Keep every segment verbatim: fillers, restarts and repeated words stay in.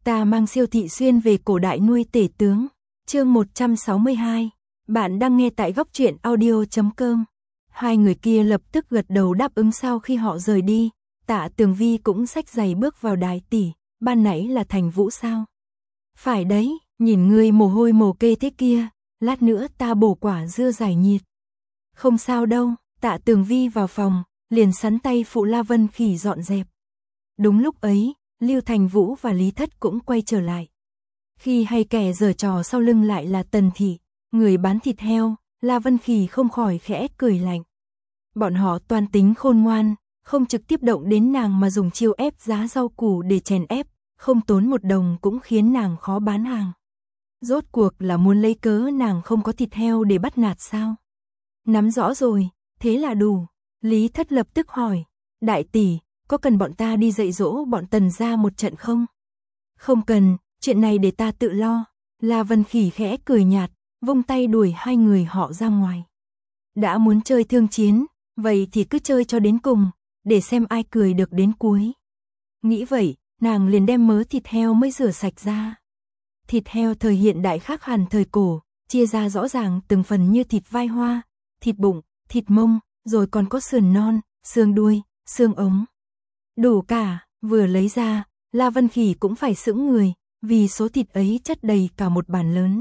Ta mang siêu thị xuyên về cổ đại nuôi tể tướng. Chương một trăm sáu mươi hai. Bạn đang nghe tại góc truyện audio chấm com. Hai người kia lập tức gật đầu đáp ứng. Sau khi họ rời đi, Tạ Tường Vi cũng xách giày bước vào đại tỷ. Ban nãy là Thành Vũ sao? Phải đấy, nhìn ngươi mồ hôi mồ kê thế kia, lát nữa ta bổ quả dưa giải nhiệt. Không sao đâu. Tạ Tường Vi vào phòng, liền sắn tay phụ La Vân Khỉ dọn dẹp. Đúng lúc ấy, Lưu Thành Vũ và Lý Thất cũng quay trở lại. Khi hay kẻ giở trò sau lưng lại là Tần Thị, người bán thịt heo, La Vân Khỉ không khỏi khẽ cười lạnh. Bọn họ toan tính khôn ngoan, không trực tiếp động đến nàng mà dùng chiêu ép giá rau củ để chèn ép, không tốn một đồng cũng khiến nàng khó bán hàng. Rốt cuộc là muốn lấy cớ nàng không có thịt heo để bắt nạt sao? Nắm rõ rồi, thế là đủ. Lý Thất lập tức hỏi, đại tỷ, có cần bọn ta đi dạy dỗ bọn Tần gia một trận không? Không cần, chuyện này để ta tự lo. La Vân Khỉ khẽ cười nhạt, vung tay đuổi hai người họ ra ngoài. Đã muốn chơi thương chiến, vậy thì cứ chơi cho đến cùng, để xem ai cười được đến cuối. Nghĩ vậy, nàng liền đem mớ thịt heo mới rửa sạch ra. Thịt heo thời hiện đại khác hẳn thời cổ, chia ra rõ ràng từng phần như thịt vai hoa, thịt bụng, thịt mông, rồi còn có sườn non, xương đuôi, xương ống. Đủ cả, vừa lấy ra, La Vân Khỉ cũng phải sững người, vì số thịt ấy chất đầy cả một bàn lớn.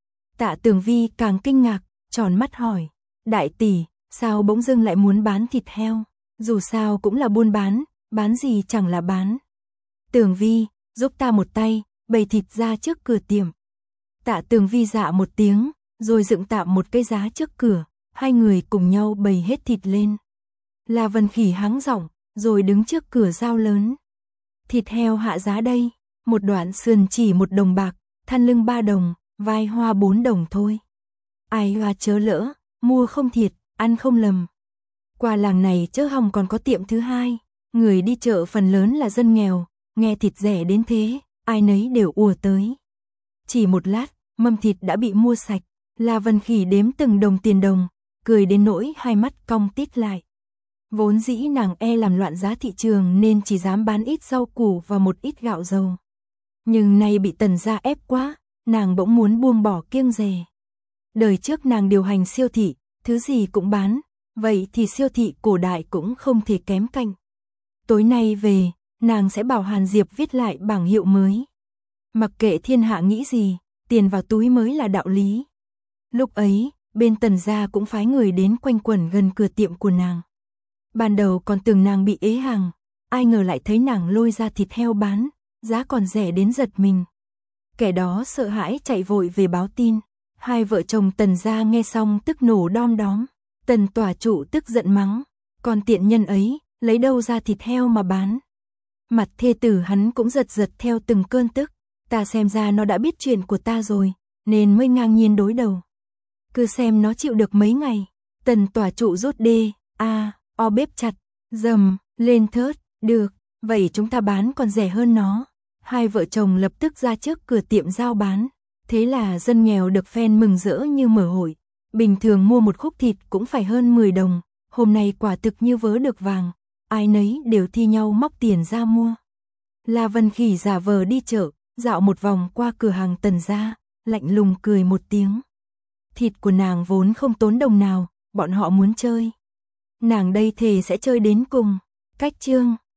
Tạ Tường Vi càng kinh ngạc, tròn mắt hỏi, đại tỷ, sao bỗng dưng lại muốn bán thịt heo? Dù sao cũng là buôn bán, bán gì chẳng là bán. Tường Vi, giúp ta một tay, bày thịt ra trước cửa tiệm. Tạ Tường Vi dạ một tiếng, rồi dựng tạm một cái giá trước cửa, hai người cùng nhau bày hết thịt lên. La Vân Khỉ hắng giọng, rồi đứng trước cửa giao lớn. Thịt heo hạ giá đây, một đoạn sườn chỉ một đồng bạc, than lưng ba đồng, vai hoa bốn đồng thôi. Ai hoa chớ lỡ, mua không thiệt, ăn không lầm. Qua làng này chớ hòng còn có tiệm thứ hai, người đi chợ phần lớn là dân nghèo, nghe thịt rẻ đến thế, ai nấy đều ùa tới. Chỉ một lát, mâm thịt đã bị mua sạch, La Vân Khỉ đếm từng đồng tiền đồng, cười đến nỗi hai mắt cong tít lại. Vốn dĩ nàng e làm loạn giá thị trường nên chỉ dám bán ít rau củ và một ít gạo dầu. Nhưng nay bị Tần gia ép quá, nàng bỗng muốn buông bỏ kiêng dè. Đời trước nàng điều hành siêu thị, thứ gì cũng bán, vậy thì siêu thị cổ đại cũng không thể kém cạnh. Tối nay về, nàng sẽ bảo Hàn Diệp viết lại bảng hiệu mới. Mặc kệ thiên hạ nghĩ gì, tiền vào túi mới là đạo lý. Lúc ấy, bên Tần gia cũng phái người đến quanh quẩn gần cửa tiệm của nàng. Ban đầu còn tưởng nàng bị ế hàng, ai ngờ lại thấy nàng lôi ra thịt heo bán, giá còn rẻ đến giật mình. Kẻ đó sợ hãi chạy vội về báo tin. Hai vợ chồng Tần gia nghe xong tức nổ đom đóm. Tần tòa trụ tức giận mắng, còn tiện nhân ấy, lấy đâu ra thịt heo mà bán. Mặt thê tử hắn cũng giật giật theo từng cơn tức, ta xem ra nó đã biết chuyện của ta rồi, nên mới ngang nhiên đối đầu. Cứ xem nó chịu được mấy ngày. Tần tòa trụ rút đê, a, o bếp chặt, dầm, lên thớt, được, vậy chúng ta bán còn rẻ hơn nó. Hai vợ chồng lập tức ra trước cửa tiệm giao bán, thế là dân nghèo được phen mừng rỡ như mở hội. Bình thường mua một khúc thịt cũng phải hơn mười đồng, hôm nay quả thực như vớ được vàng, ai nấy đều thi nhau móc tiền ra mua. La Vân Khỉ giả vờ đi chợ, dạo một vòng qua cửa hàng Tần gia, lạnh lùng cười một tiếng. Thịt của nàng vốn không tốn đồng nào, bọn họ muốn chơi. Nàng đây thề sẽ chơi đến cùng. Cách chương